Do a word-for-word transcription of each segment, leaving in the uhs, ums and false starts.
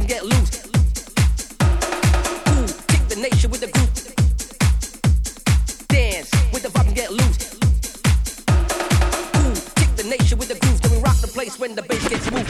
and get loose. Ooh, kick the nation with the groove. Dance with the vibe and get loose. Ooh, kick the nation with the groove. Then we rock the place when the bass gets moved.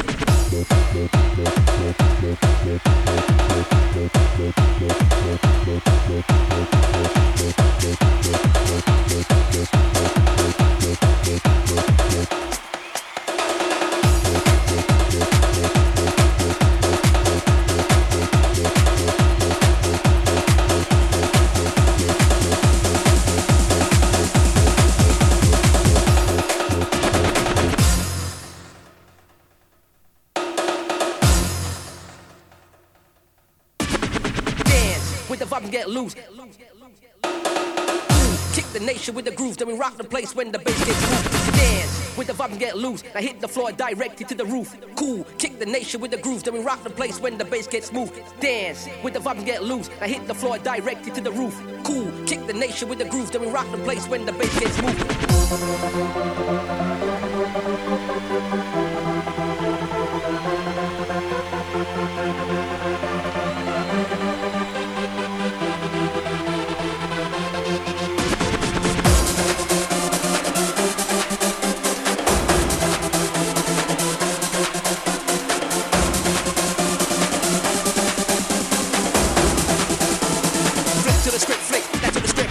With the vibe and get loose. Ooh, kick the nation with the groove. Then we rock the place when the bass gets moved. Dance with the vibe and get loose. Now hit the floor directly to the roof. Cool, kick the nation with the groove. Then we rock the place when the bass gets moved. Dance with the vibe and get loose. Now hit the floor directly to the roof. Cool, kick the nation with the groove. Then we rock the place when the bass gets moved. To the script, flick, that's to the script.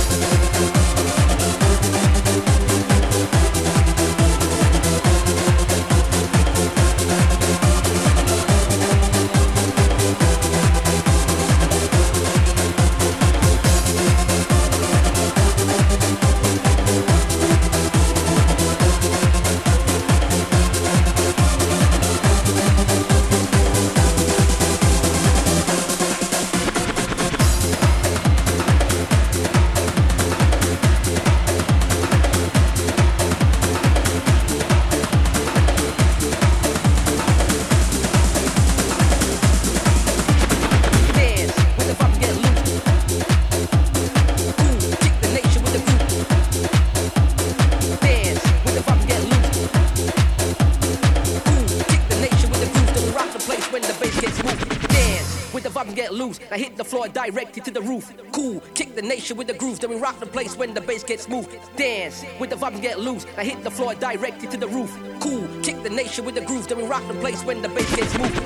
Get loose, I hit the floor directly to the roof. Cool, kick the nation with the groove. Then we rock the place when the bass gets moved. Dance with the vibe and get loose. I hit the floor directly to the roof. Cool, kick the nation with the groove. Then we rock the place when the bass gets moved.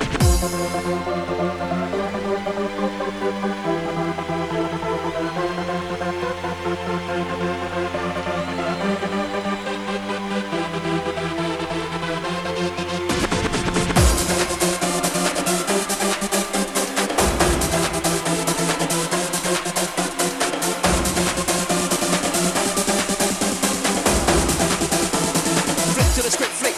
To the script,